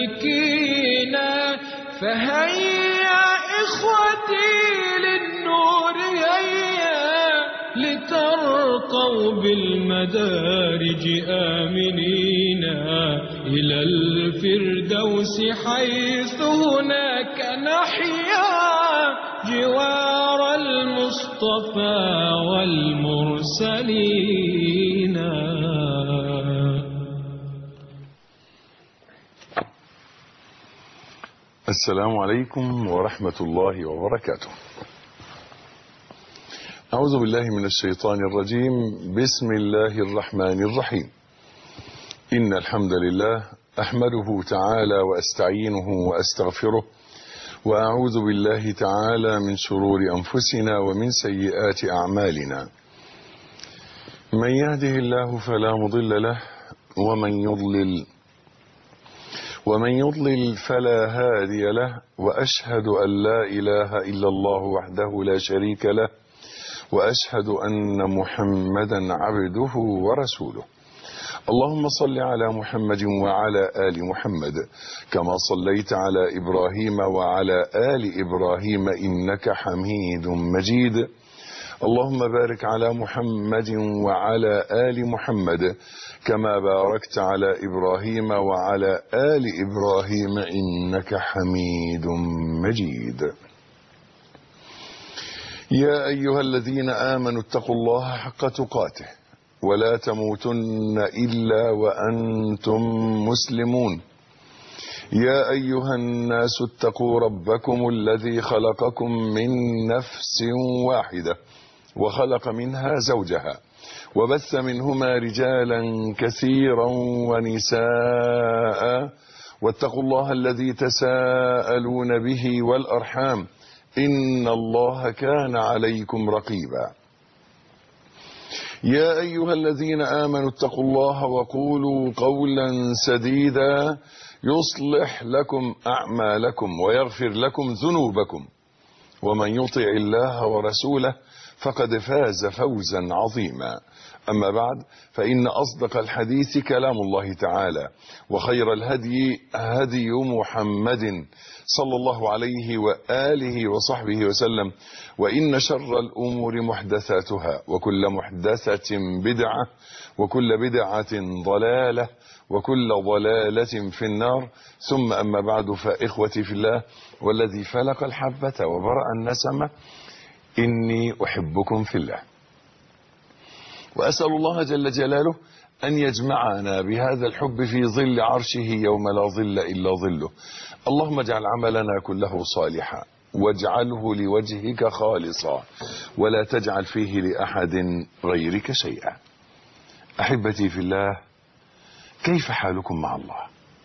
ملكينا. فهيا إخوتي للنور هيا لترقوا بالمدارج آمنين إلى الفردوس حيث هناك نحيا جوار المصطفى والمرسلين. السلام عليكم ورحمة الله وبركاته. أعوذ بالله من الشيطان الرجيم. بسم الله الرحمن الرحيم. إن الحمد لله أحمده تعالى وأستعينه وأستغفره، وأعوذ بالله تعالى من شرور أنفسنا ومن سيئات أعمالنا. من يهده الله فلا مضل له، ومن يضلل فلا هادي له. وأشهد أن لا إله إلا الله وحده لا شريك له، وأشهد أن محمدا عبده ورسوله. اللهم صل على محمد وعلى آل محمد كما صليت على إبراهيم وعلى آل إبراهيم إنك حميد مجيد. اللهم بارك على محمد وعلى آل محمد كما باركت على إبراهيم وعلى آل إبراهيم إنك حميد مجيد. يا أيها الذين آمنوا اتقوا الله حق تقاته ولا تموتن إلا وأنتم مسلمون. يا أيها الناس اتقوا ربكم الذي خلقكم من نفس واحدة وخلق منها زوجها وبث منهما رجالا كثيرا ونساء، واتقوا الله الذي تساءلون به والأرحام إن الله كان عليكم رقيبا. يا أيها الذين آمنوا اتقوا الله وقولوا قولا سديدا يصلح لكم أعمالكم ويغفر لكم ذنوبكم، ومن يطع الله ورسوله فقد فاز فوزا عظيما. أما بعد، فإن أصدق الحديث كلام الله تعالى، وخير الهدي هدي محمد صلى الله عليه وآله وصحبه وسلم، وإن شر الأمور محدثاتها، وكل محدثة بدعة، وكل بدعة ضلالة، وكل ضلالة في النار. ثم أما بعد، فإخوتي في الله والذي فلق الحبة وبرأ النسمة، إني أحبكم في الله، وأسأل الله جل جلاله أن يجمعنا بهذا الحب في ظل عرشه يوم لا ظل إلا ظله. اللهم اجعل عملنا كله صالحا، واجعله لوجهك خالصا، ولا تجعل فيه لأحد غيرك شيئا. أحبتي في الله، كيف حالكم مع الله؟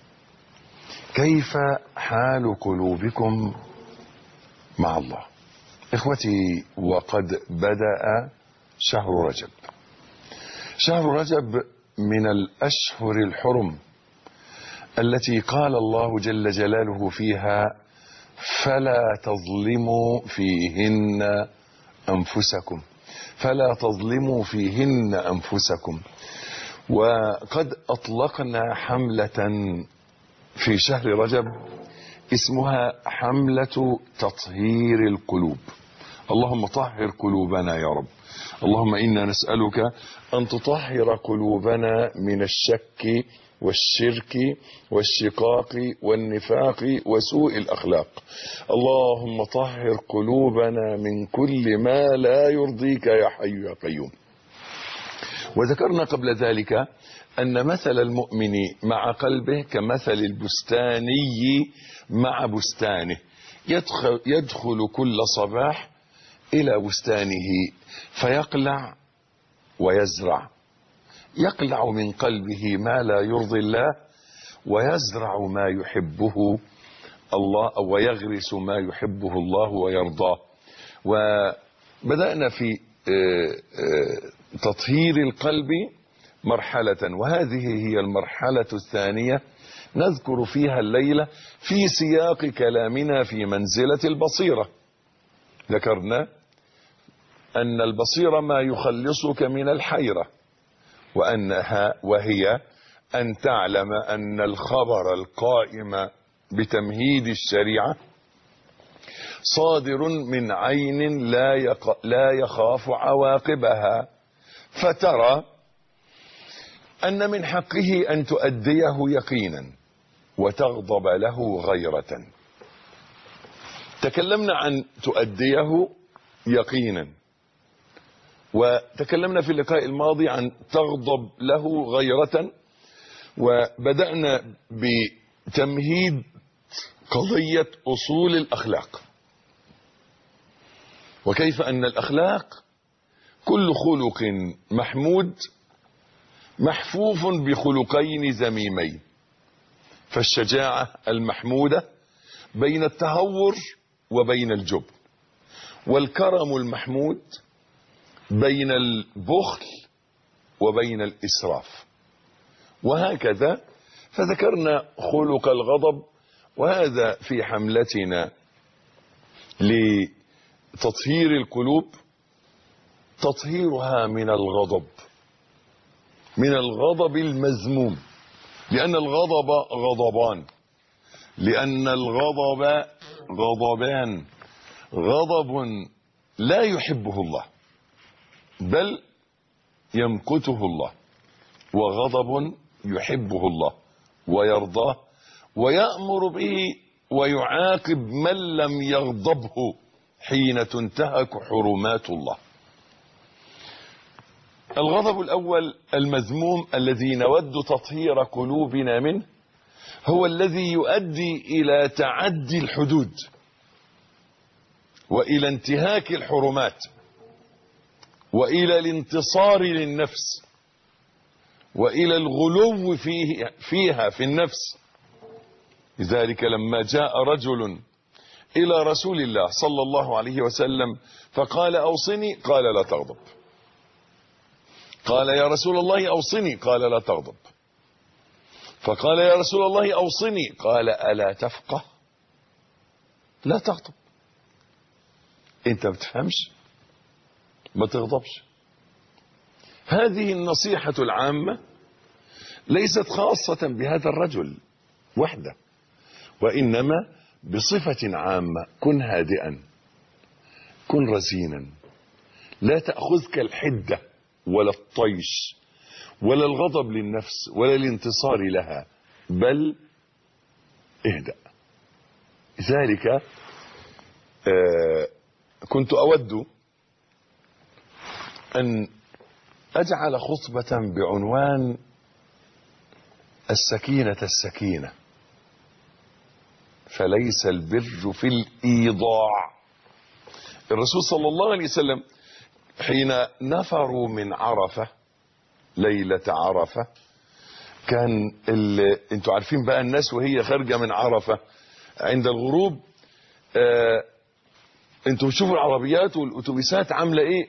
كيف حال قلوبكم مع الله؟ إخوتي، وقد بدأ شهر رجب. شهر رجب من الأشهر الحرم التي قال الله جل جلاله فيها: فلا تظلموا فيهن أنفسكم، فلا تظلموا فيهن أنفسكم. وقد أطلقنا حملة في شهر رجب اسمها حملة تطهير القلوب. اللهم طهر قلوبنا يا رب. اللهم إنا نسألك أن تطهر قلوبنا من الشك والشرك والشقاق والنفاق وسوء الأخلاق. اللهم طهر قلوبنا من كل ما لا يرضيك يا حي يا قيوم. وذكرنا قبل ذلك أن مثل المؤمن مع قلبه كمثل البستاني مع بستانه. يدخل كل صباح إلى بستانه فيقلع ويزرع. يقلع من قلبه ما لا يرضي الله، ويزرع ما يحبه الله، أو ويغرس ما يحبه الله ويرضاه. وبدأنا في تطهير القلب مرحلة، وهذه هي المرحلة الثانية نذكر فيها الليلة في سياق كلامنا في منزلة البصيرة. ذكرنا أن البصيرة ما يخلصك من الحيرة، وهي أن تعلم أن الخبر القائم بتمهيد الشريعة صادر من عين لا يخاف عواقبها، فترى أن من حقه أن تؤديه يقينا وتغضب له غيرة. تكلمنا عن تؤديه يقينا، وتكلمنا في اللقاء الماضي عن تغضب له غيرة، وبدأنا بتمهيد قضية أصول الأخلاق، وكيف أن الأخلاق كل خلق محمود محفوف بخلقين ذميمين، فالشجاعة المحمودة بين التهور وبين الجبن، والكرم المحمود بين البخل وبين الإسراف، وهكذا. فذكرنا خلق الغضب، وهذا في حملتنا لتطهير القلوب، تطهيرها من الغضب المذموم، لأن الغضب غضبان، لأن الغضب غضبان، غضب لا يحبه الله بل يمقته الله، وغضب يحبه الله ويرضاه ويأمر به ويعاقب من لم يغضبه حين تنتهك حرمات الله. الغضب الأول المذموم الذي نود تطهير قلوبنا منه هو الذي يؤدي إلى تعدي الحدود وإلى انتهاك الحرمات وإلى الانتصار للنفس وإلى الغلو فيها في النفس. لذلك لما جاء رجل إلى رسول الله صلى الله عليه وسلم فقال أوصني، قال لا تغضب. قال يا رسول الله أوصني، قال لا تغضب. فقال يا رسول الله أوصني، قال ألا تفقه؟ لا تغضب. انت ما بتفهمش، ما تغضبش. هذه النصيحة العامة ليست خاصة بهذا الرجل وحده، وإنما بصفة عامة. كن هادئا، كن رزينا، لا تأخذك الحدة ولا الطيش ولا الغضب للنفس ولا الانتصار لها، بل اهدأ. لذلك كنت أود أن أجعل خطبة بعنوان السكينة السكينة، فليس البر في الإيضاع. الرسول صلى الله عليه وسلم حين نفروا من عرفة ليلة عرفة، كان انتوا عارفين بقى الناس وهي خارجة من عرفة عند الغروب، انتوا بتشوفوا العربيات والأتوبيسات عاملة ايه؟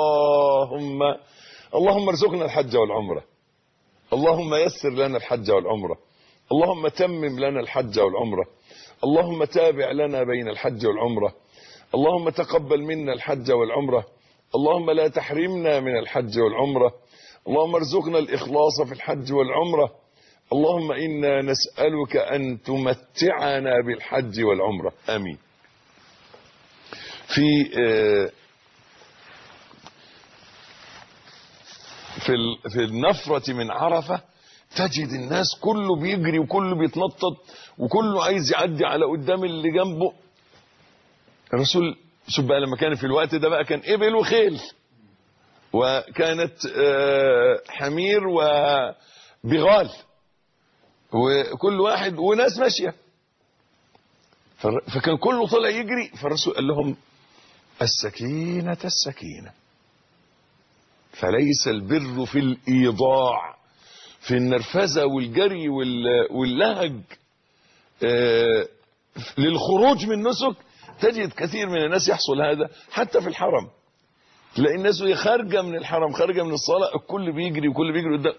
اللهم ارزقنا الحج والعمرة، اللهم يسر لنا الحج والعمرة، اللهم تمم لنا الحج والعمرة، اللهم تابع لنا بين الحج والعمرة، اللهم تقبل منا الحج والعمرة، اللهم لا تحرمنا من الحج والعمرة، اللهم ارزقنا الإخلاص في الحج والعمرة، اللهم إنا نسألك أن تمتعنا بالحج والعمرة، آمين. في النفرة من عرفة تجد الناس كله بيجري وكله بيتنطط وكله عايز يعدي على قدام اللي جنبه. الرسول شوف بقى لما كان في الوقت ده بقى كان إبل وخيل، وكانت حمير وبغال، وكل واحد وناس ماشية، فكان كله طلع يجري. فالرسول قال لهم السكينة السكينة، فليس البر في الإيضاع، في النرفزة والجري واللهج للخروج من نسك. تجد كثير من الناس يحصل هذا حتى في الحرم، تلاقي الناس وهي خارجة من الحرم، خارجة من الصلاة، الكل بيجري وكل بيجري قدام.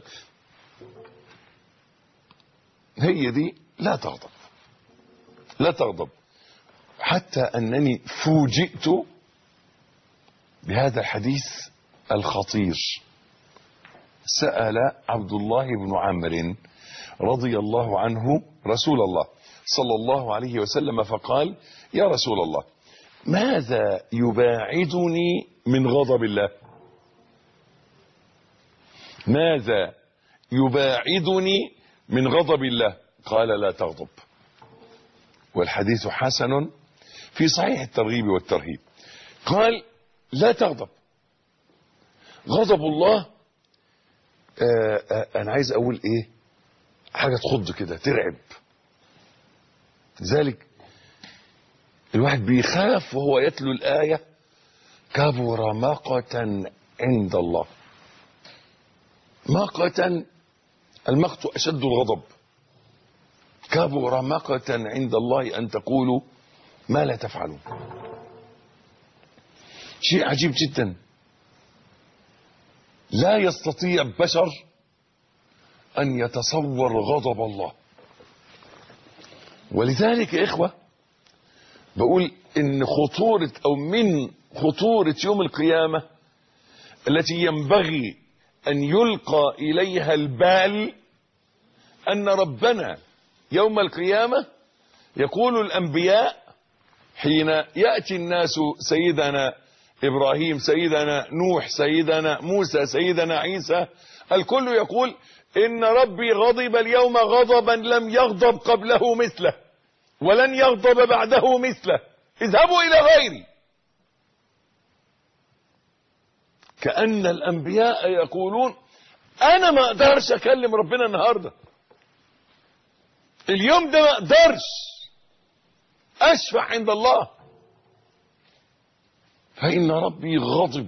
هي دي لا تغضب، لا تغضب. حتى أنني فوجئت بهذا الحديث الخطير سأل عبد الله بن عمرو رضي الله عنه رسول الله صلى الله عليه وسلم فقال: يا رسول الله، ماذا يباعدني من غضب الله؟ ماذا يباعدني من غضب الله؟ قال: لا تغضب. والحديث حسن في صحيح الترغيب والترهيب. قال: لا تغضب. غضب الله انا عايز اقول ايه، حاجة تخض كده ترعب. لذلك الواحد بيخاف وهو يتلو الآية: كبر مقتا عند الله. مقتا، المقت أشد الغضب. كبر مقتا عند الله أن تقولوا ما لا تفعلون. شيء عجيب جدا، لا يستطيع بشر أن يتصور غضب الله. ولذلك يا إخوة بقول إن خطورة أو من خطورة يوم القيامة التي ينبغي أن يلقى إليها البال أن ربنا يوم القيامة يقول الأنبياء حين يأتي الناس سيدنا إبراهيم، سيدنا نوح، سيدنا موسى، سيدنا عيسى، الكل يقول: إن ربي غضب اليوم غضبا لم يغضب قبله مثله ولن يغضب بعده مثله، اذهبوا إلى غيري. كأن الأنبياء يقولون: أنا ما أقدرش أكلم ربنا النهاردة، اليوم ده ما أقدرش أشفع عند الله، فإن ربي غضب.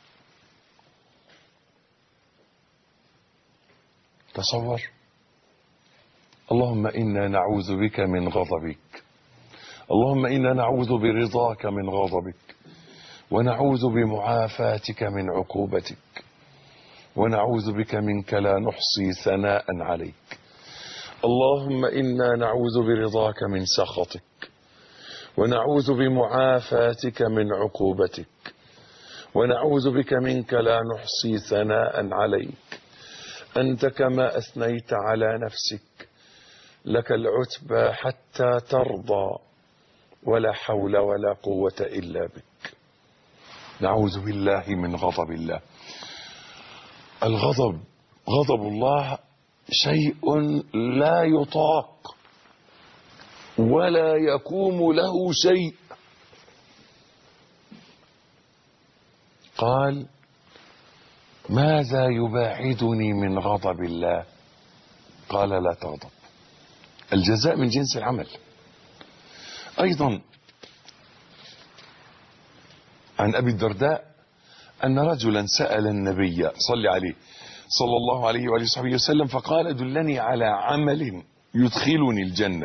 تصور، اللهم إنا نعوذ بك من غضبك، اللهم إنا نعوذ برضاك من غضبك، ونعوذ بمعافاتك من عقوبتك، ونعوذ بك منك لا نحصي ثناء عليك. اللهم إنا نعوذ برضاك من سخطك، ونعوذ بمعافاتك من عقوبتك، ونعوذ بك منك لا نحصي ثناء عليك. أنت كما أثنيت على نفسك، لك العتبى حتى ترضى، ولا حول ولا قوة إلا بك. نعوذ بالله من غضب الله. الغضب، غضب الله شيء لا يطاق ولا يقوم له شيء. قال: ماذا يباعدني من غضب الله؟ قال: لا تغضب. الجزاء من جنس العمل. أيضا عن أبي الدرداء أن رجلا سأل النبي صلى عليه صلى الله عليه وآله وصحبه وسلم فقال: دلني على عمل يدخلني الجنة.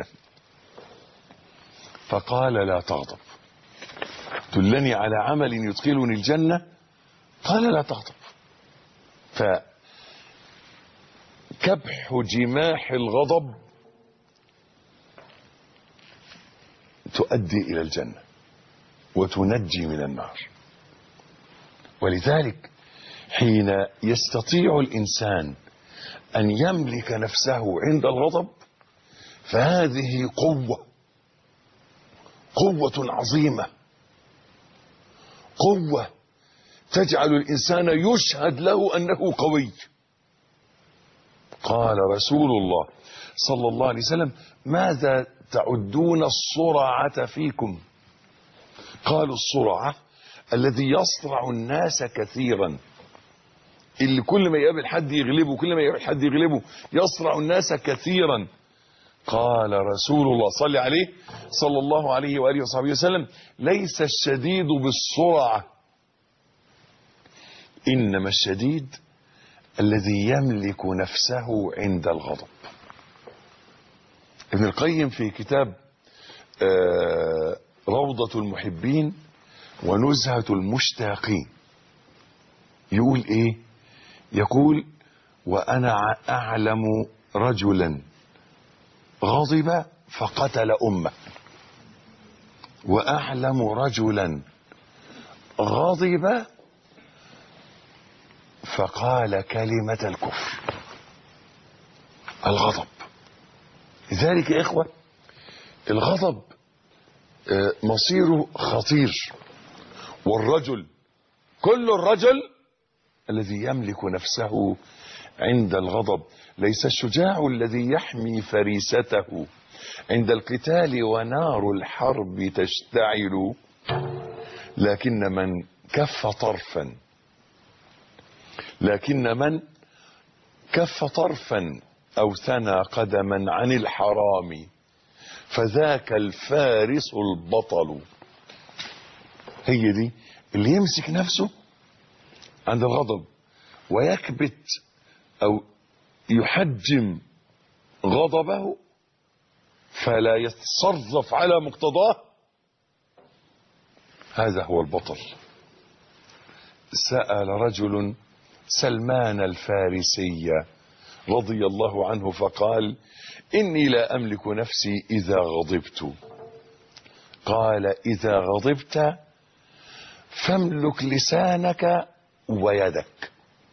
فقال: لا تغضب. دلني على عمل يدخلني الجنة، قال: لا تغضب. فكبح جماح الغضب تؤدي إلى الجنة وتنجي من النار. ولذلك حين يستطيع الإنسان أن يملك نفسه عند الغضب فهذه قوة عظيمة، قوة تجعل الإنسان يشهد له أنه قوي. قال رسول الله صلى الله عليه وسلم: ماذا تعدون الصرعة فيكم؟ قالوا: الصرعة الذي يصرع الناس كثيرا، اللي كل ما يقابل حد يغلبه، كل ما يقابل حد يغلبه، يصرع الناس كثيرا. قال رسول الله صلى عليه صلى الله عليه وآله وصحبه وسلم: ليس الشديد بالسرعة، إنما الشديد الذي يملك نفسه عند الغضب. ابن القيم في كتاب روضة المحبين ونزهة المشتاقين يقول ايه؟ يقول: وأنا أعلم رجلا غضب فقتل أمه، وأعلم رجلا غضب فقال كلمة الكفر، الغضب. لذلك يا إخوة الغضب مصيره خطير. والرجل، كل الرجل الذي يملك نفسه عند الغضب، ليس الشجاع الذي يحمي فريسته عند القتال ونار الحرب تشتعل، لكن من كف طرفا أو ثنى قدما عن الحرام فذاك الفارس البطل. هي دي اللي يمسك نفسه عند الغضب ويكبت أو يحجم غضبه فلا يتصرف على مقتضاه، هذا هو البطل. سأل رجل سلمان الفارسي رضي الله عنه فقال: إني لا أملك نفسي إذا غضبت. قال: إذا غضبت فاملك لسانك ويدك.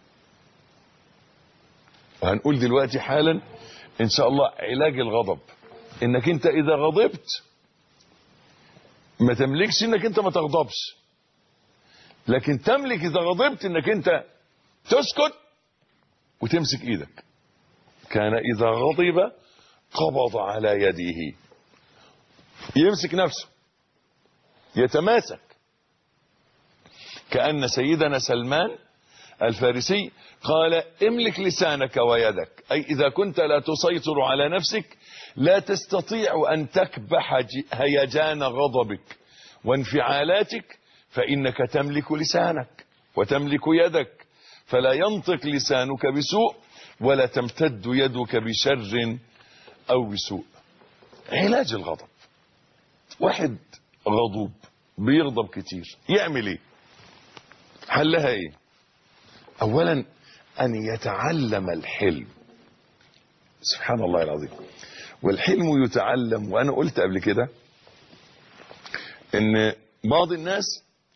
وهنقول دلوقتي حالا إن شاء الله علاج الغضب، إنك أنت إذا غضبت ما تملكش إنك أنت ما تغضبش، لكن تملك إذا غضبت إنك أنت تسكت وتمسك إيدك. كان إذا غضب قبض على يديه، يمسك نفسه، يتماسك. كأن سيدنا سلمان الفارسي قال: املك لسانك ويدك، أي إذا كنت لا تسيطر على نفسك لا تستطيع أن تكبح هيجان غضبك وانفعالاتك، فإنك تملك لسانك وتملك يدك، فلا ينطق لسانك بسوء ولا تمتد يدك بشر أو بسوء. علاج الغضب، واحد غضوب بيغضب كتير، يعمل ايه؟ حلها ايه؟ اولا ان يتعلم الحلم. سبحان الله العظيم. والحلم يتعلم. وانا قلت قبل كده ان بعض الناس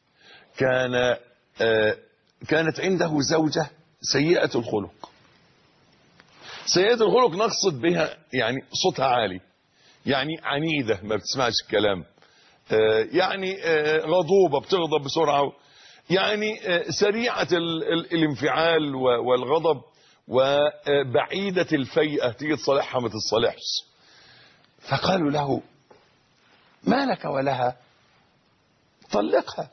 كانت عنده زوجة سيئة الخلق. سيئة الخلق نقصد بها يعني صوتها عالي، يعني عنيدة ما بتسمعش الكلام، يعني غضوبة بتغضب بسرعة، يعني سريعة الانفعال والغضب، وبعيدة الفيئة، تيجي تصالحها ما تتصالحش. فقالوا له: ما لك ولها؟ طلقها.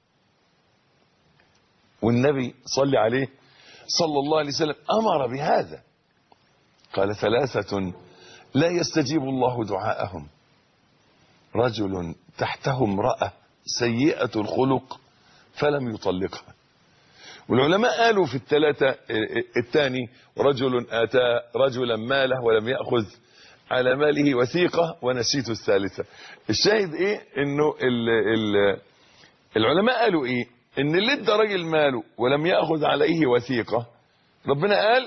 والنبي صلى عليه صلى الله عليه وسلم أمر بهذا. قال: ثلاثة لا يستجيب الله دعاءهم: رجل تحته امرأة سيئة الخلق فلم يطلقها. والعلماء قالوا في الثلاثة الثاني: رجل آتى رجلا ماله ولم يأخذ على ماله وثيقة، ونسيت الثالثة. الشاهد ايه؟ انه العلماء قالوا ايه؟ ان اللي ادى راجل ماله ولم يأخذ عليه وثيقة، ربنا قال: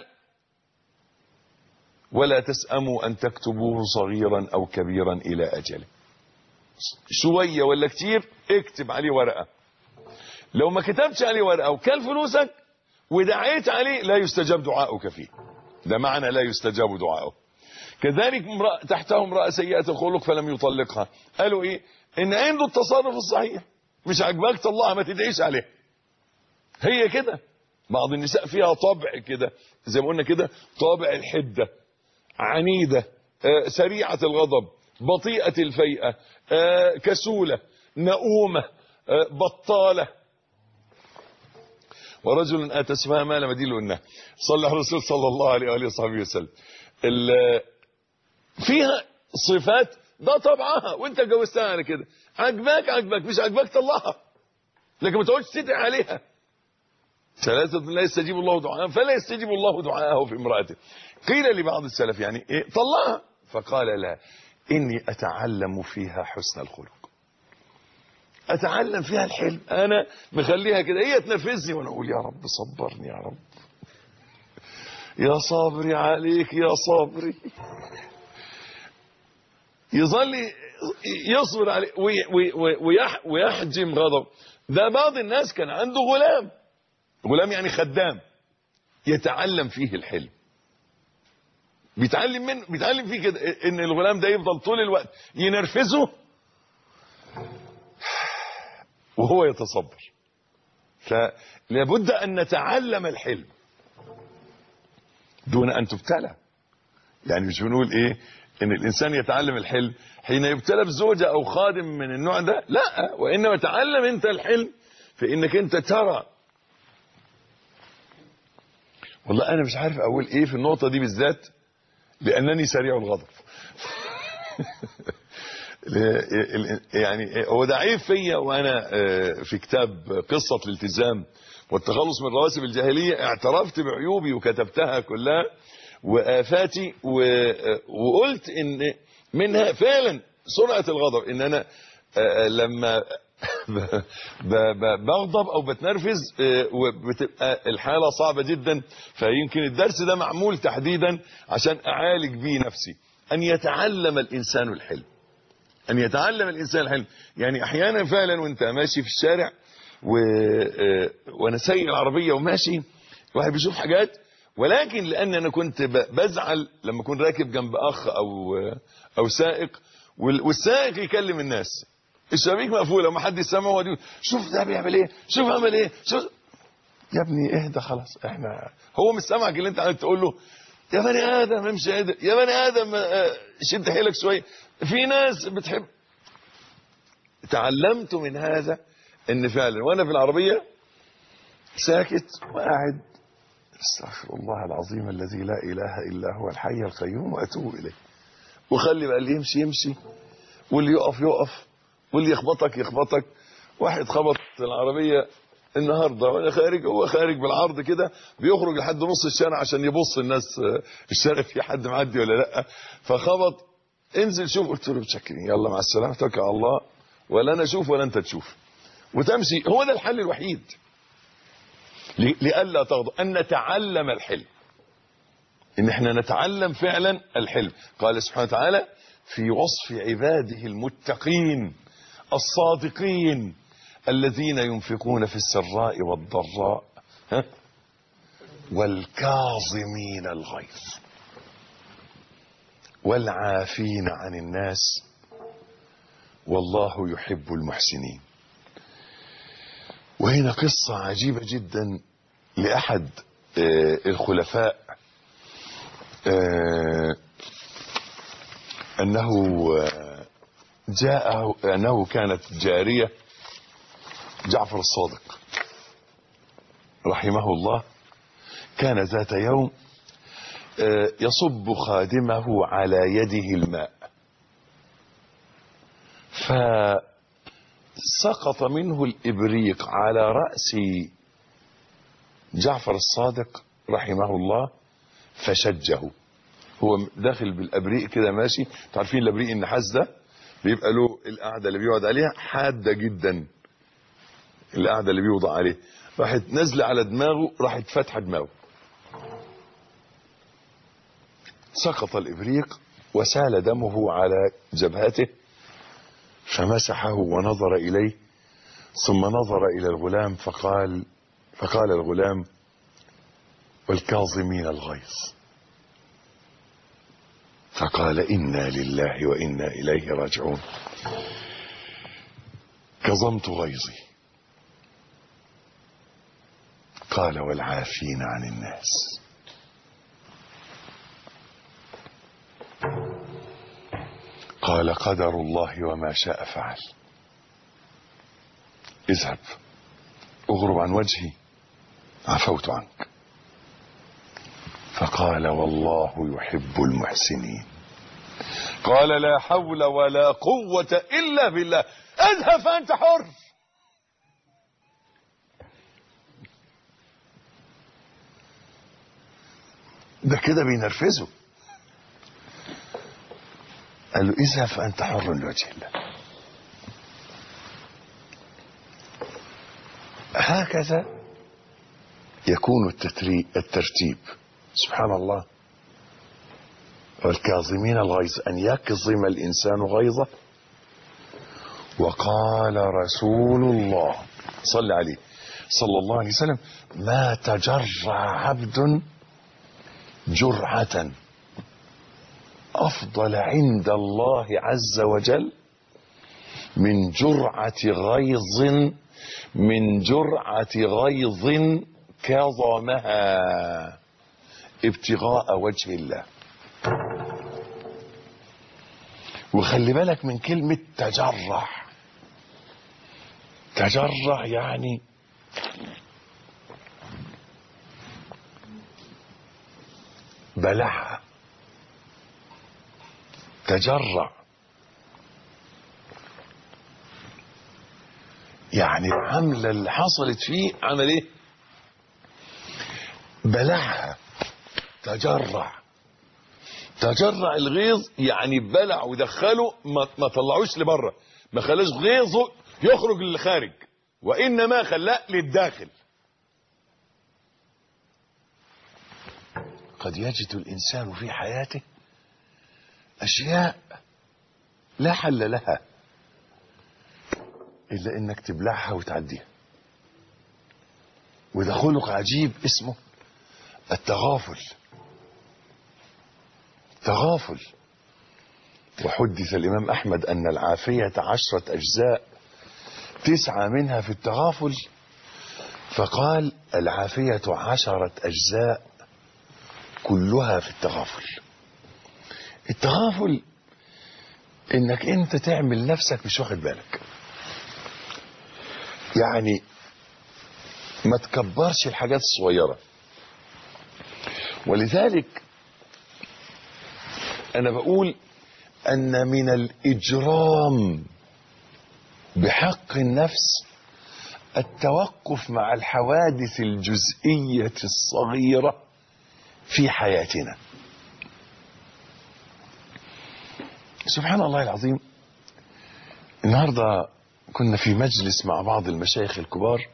ولا تسأموا أن تكتبوه صغيرا أو كبيرا إلى أجله. شوية ولا كتير اكتب عليه ورقة. لو ما كتبتش عليه ورقة وكل فلوسك ودعيت عليه لا يستجاب دعاؤك فيه. ده معنى لا يستجاب دعاؤه. كذلك تحته امرأة سيئة الخلق فلم يطلقها، قالوا ايه؟ ان عنده التصرف الصحيح، مش عجبك طلعها، ما تدعيش عليها. هي كده. بعض النساء فيها طبع كده زي ما قلنا كده، طابع الحدة، عنيدة، سريعة الغضب، بطيئة الفيئة، كسولة، نؤومة، بطالة. ورجل آتى سفها مال مدينه النهر. صلى الرسول صلى الله عليه وآله وصحبه وسلم. فيها صفات ده طبعها، وانت جوزتها على كده، عجبك مش عجبك طلعها، لكن ما تقعدش تدعي عليها. ثلاثة لا يستجيب الله دعاءه فلا يستجيب الله دعاءه في امرأته. قيل لبعض السلف يعني ايه؟ طلعها. فقال: لا، إني أتعلم فيها حسن الخلق، أتعلم فيها الحلم، أنا مخليها كده هي تنفذني وأنا أقول: يا رب صبرني، يا رب، يا صابري عليك، يا صابري. يظل يصبر عليه ويحجم غضب. ده بعض الناس كان عنده غلام يعني خدام، يتعلم فيه الحلم، بيتعلم فيه كده ان الغلام ده يفضل طول الوقت ينرفزه وهو يتصبر. فلابد ان نتعلم الحلم دون ان تبتلى. يعني مش بنقول ايه ان الانسان يتعلم الحلم حين يبتلى بزوجة او خادم من النوع ده، لا، وانما تعلم انت الحلم فانك انت ترى. والله انا مش عارف اقول ايه في النقطة دي بالذات لانني سريع الغضب. يعني هو ده عيب فيا، وانا في كتاب قصة الالتزام والتخلص من رواسب الجاهلية اعترفت بعيوبي وكتبتها كلها وآفاتي، وقلت ان منها فعلا سرعة الغضب، ان انا لما بغضب او بتنرفز وبتبقى الحالة صعبة جدا. فيمكن الدرس ده معمول تحديدا عشان اعالج بيه نفسي. ان يتعلم الانسان الحلم، ان يتعلم الانسان الحلم. يعني احيانا فعلا وانت ماشي في الشارع وانا سايق العربية وماشي، واحد بيشوف حاجات، ولكن لان انا كنت بزعل لما اكون راكب جنب اخ او سائق والسائق يكلم الناس، الشبابيك مقفوله وما حد يسمع، هو يقول شوف ده بيعمل ايه، شوف عمل ايه، شوف. يا ابني اهدى خلاص، احنا هو مش سامعك اللي انت عايز تقول له. يا بني ادم امشي عدل، يا بني ادم شد حيلك شويه. في ناس بتحب. تعلمت من هذا ان فعلا وانا في العربيه ساكت وقاعد استغفر الله العظيم الذي لا اله الا هو الحي القيوم واتوب اليه، وخلي بقى اللي يمشي يمشي واللي يقف يقف واللي يخبطك يخبطك. واحد خبط العربيه النهارده وانا خارج، هو خارج بالعرض كده بيخرج لحد نص الشارع عشان يبص الناس الشارع في حد معدي ولا لا، فخبط. انزل شوف. قلت له متشكرين، يلا مع السلامه، توكل على الله، ولا انا اشوف ولا انت تشوف، وتمشي. هو ده الحل الوحيد لئلا تغضب، ان نتعلم الحلم، ان احنا نتعلم فعلا الحلم. قال سبحانه وتعالى في وصف عباده المتقين الصادقين الذين ينفقون في السراء والضراء والكاظمين الغيظ والعافين عن الناس والله يحب المحسنين. وهنا قصة عجيبة جدا لأحد الخلفاء، أنه كانت جارية جعفر الصادق رحمه الله، كان ذات يوم يصب خادمه على يده الماء، فسقط منه الإبريق على رأس جعفر الصادق رحمه الله فشجه. هو داخل بالابريق كده ماشي، تعرفين الابريق النحاس ده بيبقى له القعده اللي بيقعد عليها حاده جدا، القعده اللي بيوضع عليه، راحت نازله على دماغه، راحت فاتحه دماغه، سقط الابريق وسال دمه على جبهته، فمسحه ونظر اليه، ثم نظر الى الغلام فقال الغلام والكاظمين الغيظ، فقال إنا لله وإنا إليه راجعون. كظمت غيظي. قال والعافين عن الناس. قال قدر الله وما شاء فعل. اذهب اغرب عن وجهي عفوت عنك. فقال والله يحب المحسنين. قال لا حول ولا قوة إلا بالله. اذهب فأنت حر. ده كده بينرفزه. قال له اذهب فأنت حر لوجه الله. هكذا يكون الترتيب. سبحان الله. والكاظمين الغيظ، أن يكظم الإنسان غيظه. وقال رسول الله صلى عليه صلى الله عليه وسلم: ما تجرع عبد جرعة أفضل عند الله عز وجل من جرعة غيظ كظمها ابتغاء وجه الله. وخلي بالك من كلمة تجرع. تجرع يعني بلعها. تجرع يعني العملة اللي حصلت فيه عمل ايه؟ بلعها. تجرع الغيظ يعني بلع ودخله، ما طلعوش لبره، ما خلاش غيظه يخرج للخارج، وانما خلاه للداخل. قد يجد الانسان في حياته اشياء لا حل لها الا انك تبلعها وتعديها. وده خلق عجيب اسمه التغافل. وحدث الامام احمد ان العافية 10 اجزاء، 9 منها في التغافل، فقال العافية 10 اجزاء كلها في التغافل. التغافل انك انت تعمل نفسك مش واخد بالك، يعني ما تكبرش الحاجات الصغيرة. ولذلك انا بقول ان من الاجرام بحق النفس التوقف مع الحوادث الجزئية الصغيرة في حياتنا. سبحان الله العظيم، النهاردة كنا في مجلس مع بعض المشايخ الكبار،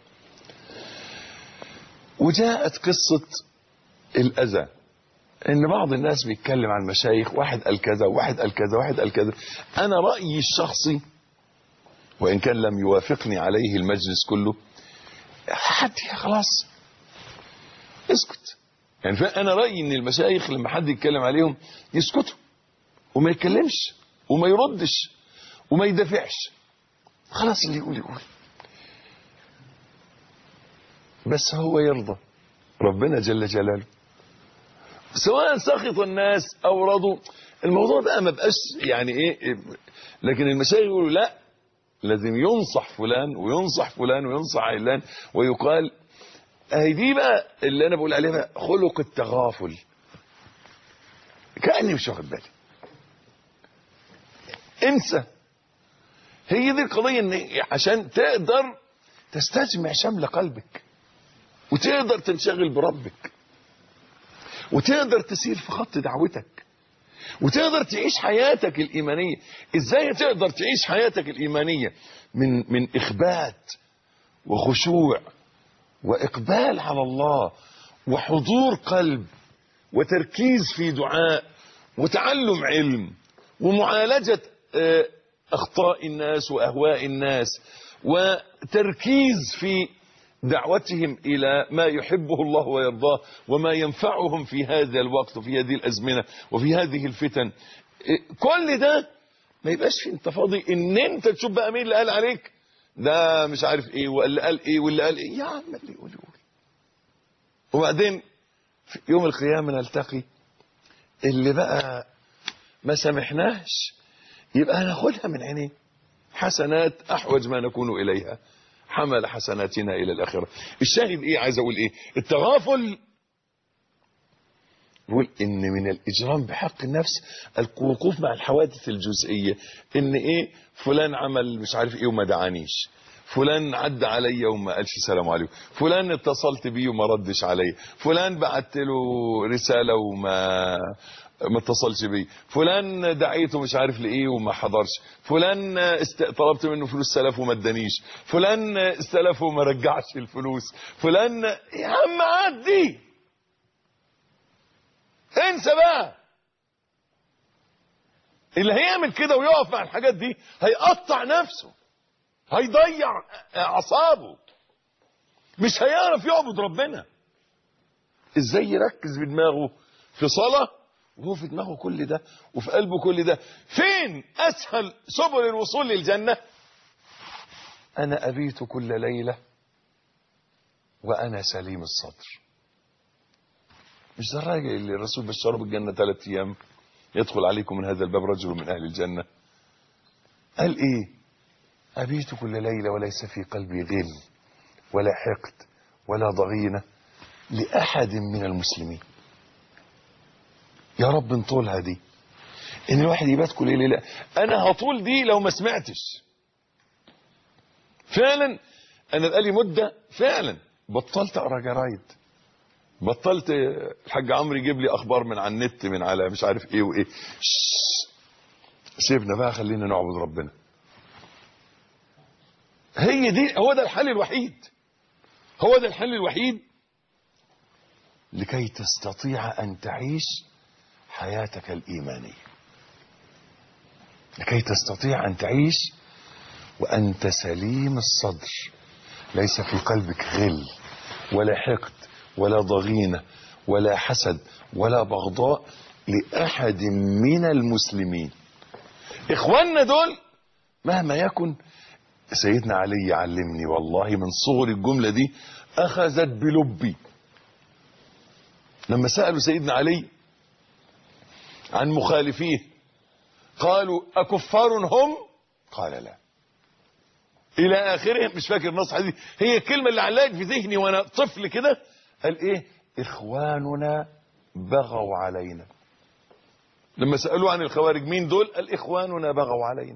وجاءت قصة الأذى، ان بعض الناس بيتكلم عن المشايخ، واحد قال كذا وواحد قال كذا وواحد قال كذا. انا رأيي الشخصي، وان كان لم يوافقني عليه المجلس كله، حد خلاص اسكت. يعني انا رأيي ان المشايخ لما حد يتكلم عليهم يسكتوا وما يتكلمش وما يردش وما يدافعش، خلاص اللي يقول يقول، بس هو يرضى ربنا جل جلاله، سواء سخط الناس او رضوا. الموضوع ده ما بقاش يعني ايه، لكن المشايخ يقولوا لا، لازم ينصح فلان وينصح فلان وينصح علان، ويقال اهي دي بقى اللي انا بقول عليها بقى خلق التغافل. كأني مش واخد بالي، انسى. هي دي القضية، ان عشان تقدر تستجمع شمل قلبك وتقدر تنشغل بربك وتقدر تسير في خط دعوتك وتقدر تعيش حياتك الإيمانية. ازاي تقدر تعيش حياتك الإيمانية؟ من إخبات وخشوع وإقبال على الله وحضور قلب وتركيز في دعاء وتعلم علم ومعالجة أخطاء الناس وأهواء الناس وتركيز في دعوتهم إلى ما يحبه الله ويرضاه وما ينفعهم في هذا الوقت وفي هذه الأزمنة وفي هذه الفتن. كل ده ما يبقاش في انت فاضي ان انت تشوف بقى مين اللي قال عليك ده مش عارف ايه واللي قال ايه واللي قال ايه. يا عم اللي يقول يقول. وبعدين في يوم القيامة نلتقي، اللي بقى ما سامحناش يبقى هناخدها من عينيه. حسنات احوج ما نكون اليها، حمل حسناتنا الى الاخره. الشاهد ايه؟ عايز اقول ايه؟ التغافل يقول ان من الاجرام بحق النفس الوقوف مع الحوادث الجزئيه. ان ايه؟ فلان عمل مش عارف ايه وما دعانيش، فلان عدى عليا وما قالش السلام عليكم، فلان اتصلت بيه وما ردش عليا، فلان بعت له رساله وما اتصلش بيه، فلان دعيته مش عارف لايه وما حضرش، فلان طلبت منه فلوس سلف وما ادانيش، فلان استلف وما رجعش الفلوس، فلان. يا عم عدي، انسى بقى. اللي هيعمل كده ويقف مع الحاجات دي هيقطع نفسه، هيضيع اعصابه. مش هيعرف يعبد ربنا. ازاي يركز بدماغه في صلاة وهو في دماغه كل ده وفي قلبه كل ده؟ فين اسهل سبل الوصول للجنة؟ انا ابيت كل ليلة وانا سليم الصدر. مش ده الراجل اللي الرسول بشره بالجنة 3 ايام يدخل عليكم من هذا الباب رجل من اهل الجنة؟ قال ايه؟ ابيت كل ليلة وليس في قلبي غل ولا حقد ولا ضغينة لأحد من المسلمين. يا رب نطولها دي، ان الواحد يبات كل ليلة. انا هطول دي لو ما سمعتش. فعلا انا بقالي مدة فعلا بطلت اقرا جرايد، بطلت الحاج عمرو يجيب لي اخبار من على النت من على مش عارف ايه وايه. سيبنا بقى، خلينا نعبد ربنا. هي دي، هو ده الحل الوحيد، هو ده الحل الوحيد لكي تستطيع ان تعيش حياتك الايمانية، لكي تستطيع ان تعيش وانت سليم الصدر، ليس في قلبك غل ولا حقد ولا ضغينة ولا حسد ولا بغضاء لأحد من المسلمين. إخواننا دول مهما يكن. سيدنا علي يعلمني والله من صغر الجملة دي أخذت بلبي. لما سألوا سيدنا علي عن مخالفيه قالوا أكفار هم؟ قال لا، إلى آخره. مش فاكر نص حديث، هي الكلمة اللي علقت في ذهني وأنا طفل كده. قال إيه؟ إخواننا بغوا علينا. لما سألوا عن الخوارج مين دول؟ قال إخواننا بغوا علينا.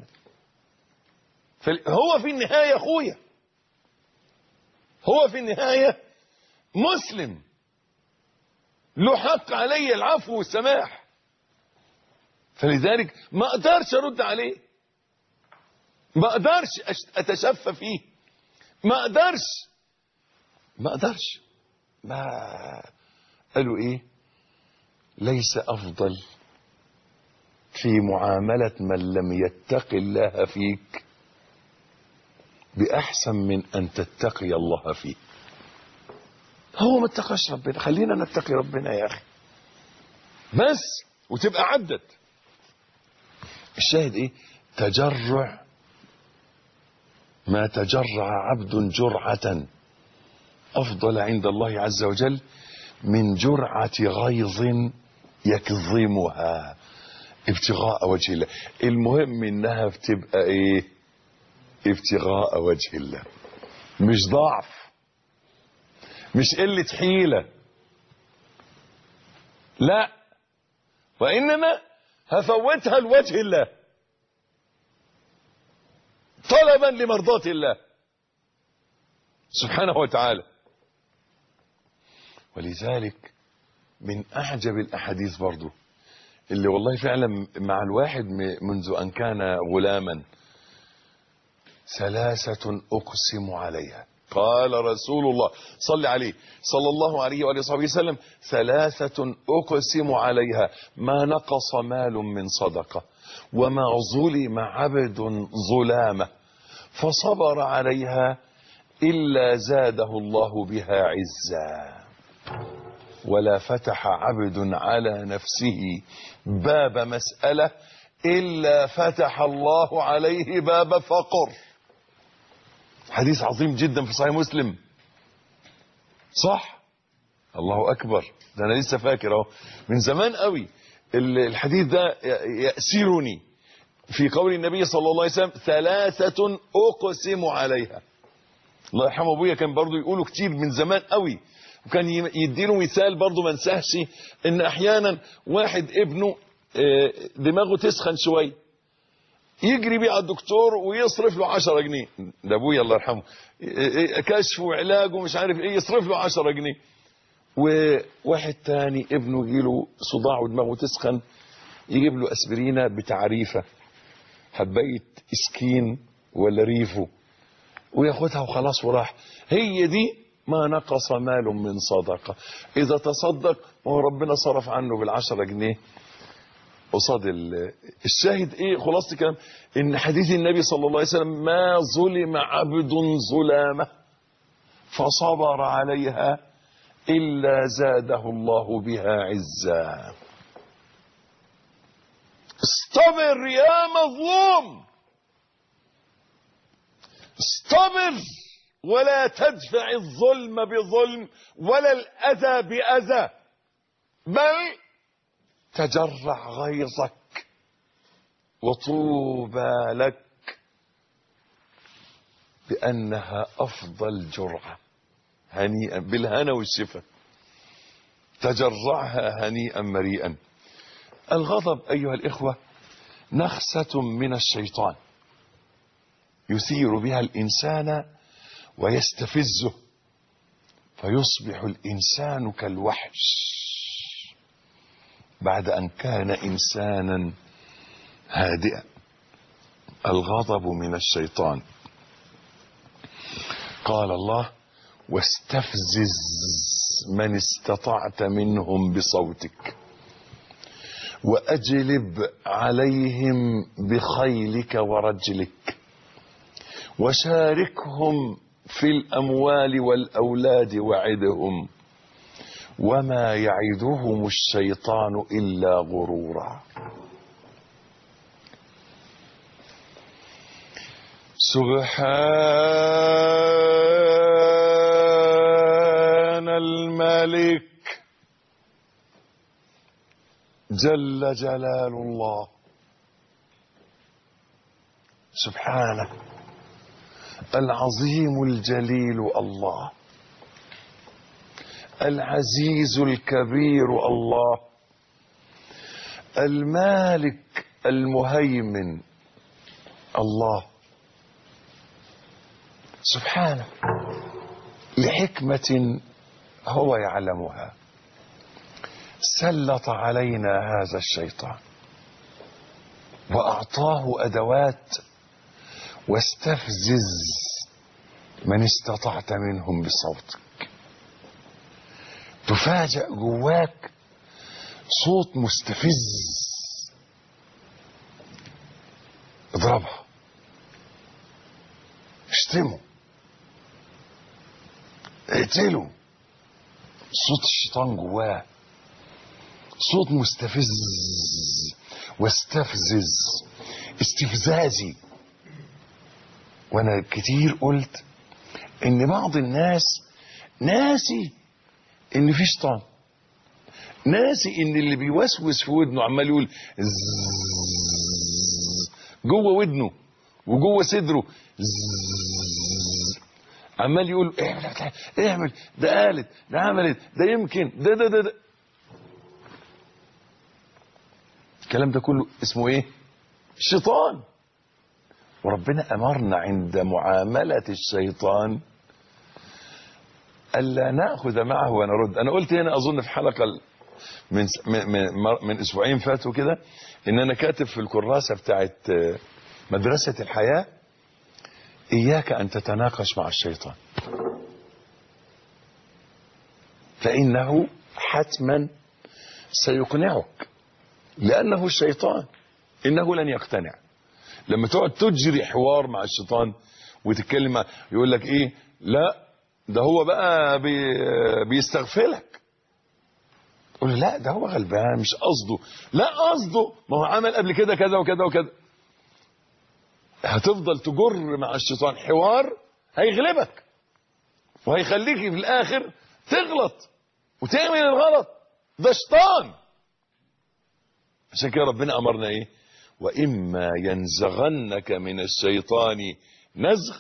هو في النهاية أخويا، هو في النهاية مسلم، له حق علي العفو والسماح. فلذلك ما أقدرش أرد عليه، ما أقدرش أتشفى فيه، ما أقدرش. ما قالوا إيه؟ ليس أفضل في معاملة من لم يتق الله فيك بأحسن من أن تتقي الله فيه. هو ما اتقاش ربنا، خلينا نتقي ربنا يا أخي بس، وتبقى عدت. الشاهد إيه؟ تجرع. ما تجرع عبد جرعة أفضل عند الله عز وجل من جرعة غيظ يكظمها ابتغاء وجه الله. المهم إنها بتبقى إيه؟ ابتغاء وجه الله، مش ضعف، مش قلة حيلة، لا، وإنما هفوتها لوجه الله طلبا لمرضاة الله سبحانه وتعالى. ولذلك من أعجب الأحاديث برضو اللي والله فعلا مع الواحد منذ أن كان غلاما: 3 أقسم عليها. قال رسول الله صلى عليه صلى الله عليه وآله وصحبه وسلم: 3 أقسم عليها ما نقص مال من صدقة وما ظلم عبد ظلامة فصبر عليها إلا زاده الله بها عزا ولا فتح عبد على نفسه باب مسألة إلا فتح الله عليه باب فقر. حديث عظيم جدا في صحيح مسلم، صح؟ الله أكبر، ده أنا لسه فاكر اهو من زمان قوي. الحديث ده يأسرني في قول النبي صلى الله عليه وسلم: 3 أقسم عليها. الله يرحمه أبويا كان برضو يقولوا كتير من زمان قوي، وكان يديله مثال برضو ما انساهش، ان احيانا واحد ابنه دماغه تسخن شويه يجري بيه على الدكتور ويصرف له 10 جنيه. ده ابويا الله يرحمه، كشف وعلاج ومش عارف ايه، يصرف له 10 جنيه. وواحد تاني ابنه يجيله صداع ودماغه تسخن يجيب له اسبرينه بتعريفه، حبايه اسكين ولا ريفو، وياخدها وخلاص وراح. هي دي ما نقص مال من صدقة. إذا تصدق وهو ربنا صرف عنه بال10 جنيه قصاد الشاهد. إيه خلاصة الكلام؟ إن حديث النبي صلى الله عليه وسلم: ما ظلم عبد ظلامة فصبر عليها إلا زاده الله بها عزا. اصطبر يا مظلوم، اصطبر، ولا تدفع الظلم بظلم ولا الأذى بأذى، بل تجرع غيظك، وطوبى لك بأنها أفضل جرعة. هنيئا، بالهنا والشفا، تجرعها هنيئا مريئا. الغضب أيها الإخوة نخسة من الشيطان يثير بها الإنسان ويستفزه، فيصبح الإنسان كالوحش بعد أن كان إنسانا هادئا. الغضب من الشيطان. قال الله: واستفزز من استطعت منهم بصوتك وأجلب عليهم بخيلك ورجلك وشاركهم في الأموال والأولاد وعدهم وما يعدهم الشيطان إلا غرورا. سبحان الملك جل جلال الله. سبحانه العظيم الجليل الله، العزيز الكبير الله، المالك المهيمن الله. سبحانه لحكمة هو يعلمها سلط علينا هذا الشيطان وأعطاه أدوات: واستفزز من استطعت منهم بصوتك. تفاجأ جواك صوت مستفز، اضربها، اشتمه، اقتله. صوت الشيطان جواه صوت مستفز. واستفزز استفزازي. وانا كتير قلت ان بعض الناس ناسي ان في شيطان، ناسي ان اللي بيوسوس في ودنه عمال يقول جوه ودنه وجوه صدره عمال يقول اعمل، ده قالت، ده عملت، ده يمكن، ده الكلام ده كله اسمه ايه؟ الشيطان. وربنا امرنا عند معاملة الشيطان الا ناخذ معه ونرد. انا قلت هنا اظن في حلقة من اسبوعين فاتوا كده ان انا كاتب في الكراسة بتاعت مدرسة الحياة: اياك ان تتناقش مع الشيطان، فانه حتما سيقنعك، لانه الشيطان انه لن يقتنع. لما تقعد تجري حوار مع الشيطان وتتكلم معه يقول لك ايه؟ لا ده هو بقى بيستغفلك. قول له لا ده هو غلبان مش قصده. لا قصده، ما هو عمل قبل كده كذا وكذا وكذا. هتفضل تجر مع الشيطان حوار هيغلبك وهيخليك في الاخر تغلط وتعمل الغلط. ده شيطان. عشان كده ربنا امرنا ايه؟ واما ينزغنك من الشيطان نزغ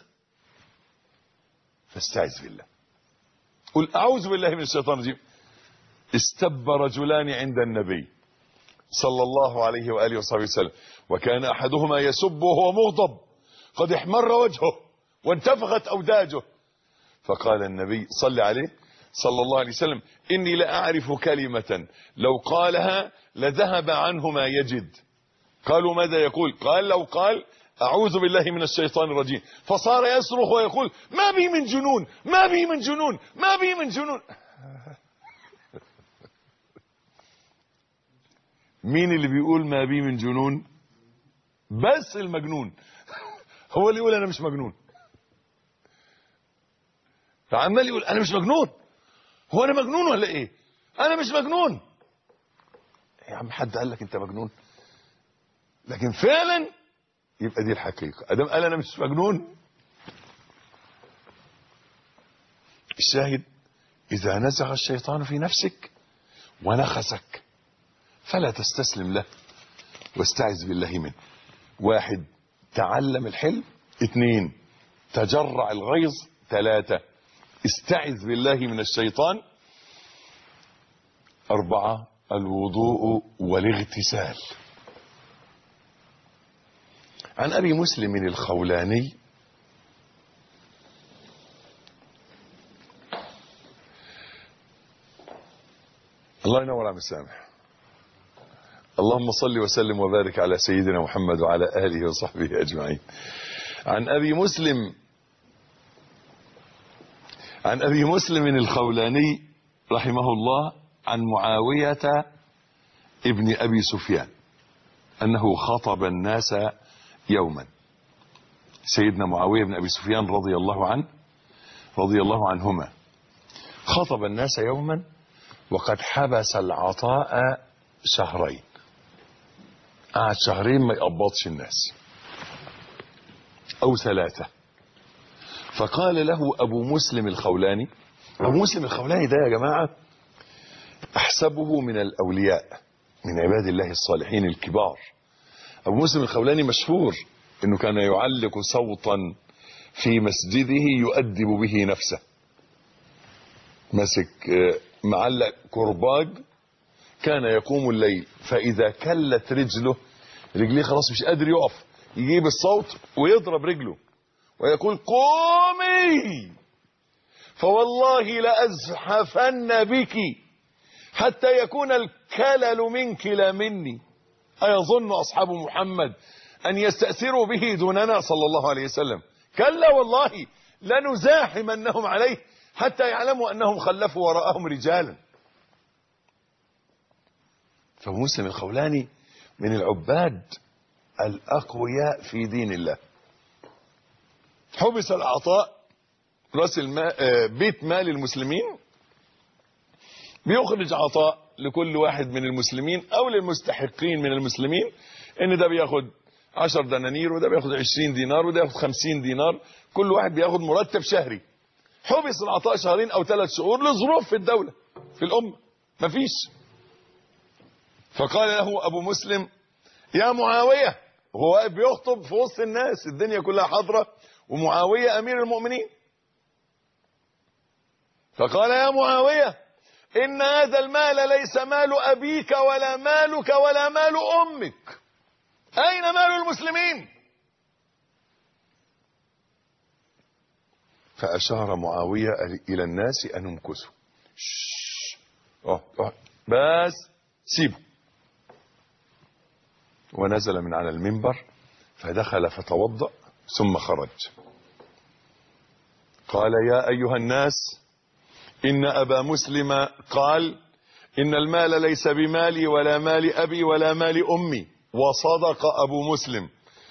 فاستعذ بالله. قل اعوذ بالله من الشيطان الرجيم. استب رجلان عند النبي صلى الله عليه واله وصحبه وسلم، وكان احدهما يسب وهو مغضب قد احمر وجهه وانتفخت اوداجه، فقال النبي صلى عليه صلى الله عليه وسلم: اني لاعرف كلمة لو قالها لذهب عنه ما يجد. قالوا ماذا يقول؟ قال: لو قال اعوذ بالله من الشيطان الرجيم، فصار يصرخ ويقول: ما بي من جنون، ما بي من جنون، ما بي من جنون. مين اللي بيقول ما بي من جنون؟ بس المجنون هو اللي يقول انا مش مجنون. فعمال يقول انا مش مجنون. هو انا مجنون ولا ايه؟ انا مش مجنون. يا عم حد قال لك انت مجنون؟ لكن فعلا يبقى دي الحقيقة. ادم قال انا مش مجنون. الشاهد اذا نزغ الشيطان في نفسك ونخسك فلا تستسلم له واستعذ بالله منه. 1 تعلم الحلم. 2 تجرع الغيظ. 3 استعذ بالله من الشيطان. 4 الوضوء والاغتسال. عن أبي مسلم الخولاني الله ينور عم السامح. اللهم صل وسلم وبارك على سيدنا محمد وعلى آله وصحبه أجمعين. عن أبي مسلم الخولاني رحمه الله عن معاوية ابن أبي سفيان أنه خطب الناس يوما. سيدنا معاوية بن أبي سفيان رضي الله عنهما خطب الناس يوما وقد حبس العطاء 2 شهر. قعد 2 شهر ما يقبضش الناس أو 3. فقال له أبو مسلم الخولاني. أبو مسلم الخولاني ده يا جماعة أحسبه من الأولياء من عباد الله الصالحين الكبار. أبو مسلم الخولاني مشهور أنه كان يعلق صوتا في مسجده يؤدب به نفسه. مسك معلق كرباج كان يقوم الليل فإذا كلت رجليه خلاص مش قادر يقف يجيب الصوت ويضرب رجله ويقول قومي فوالله لأزحفن بك حتى يكون الكلل منك لا مني. أيظن أصحاب محمد أن يستأثروا به دوننا صلى الله عليه وسلم؟ كلا والله لنزاحمنهم عليه حتى يعلموا أنهم خلفوا وراءهم رجالا. فأبو مسلم الخولاني من العباد الأقوياء في دين الله. حبس العطاء رأس بيت مال المسلمين بيخرج عطاء لكل واحد من المسلمين أو للمستحقين من المسلمين، إن ده بياخد 10 دنانير وده بياخد 20 دينار وده ياخد 50 دينار، كل واحد بياخد مرتب شهري. حبس العطاء 2 أو 3 شهور لظروف في الدولة في الأمة مفيش. فقال له أبو مسلم يا معاوية، وهو واقف بيخطب في وسط الناس الدنيا كلها حاضرة ومعاوية أمير المؤمنين، فقال يا معاوية إن هذا المال ليس مال أبيك ولا مالك ولا مال أمك، أين مال المسلمين؟ فأشار معاوية إلى الناس أن امكثوا، بس سيبوا. ونزل من على المنبر فدخل فتوضأ ثم خرج. قال يا أيها الناس إن أبا مسلم قال إن المال ليس بمالي ولا مال أبي ولا مال أمي، وصدق أبو مسلم.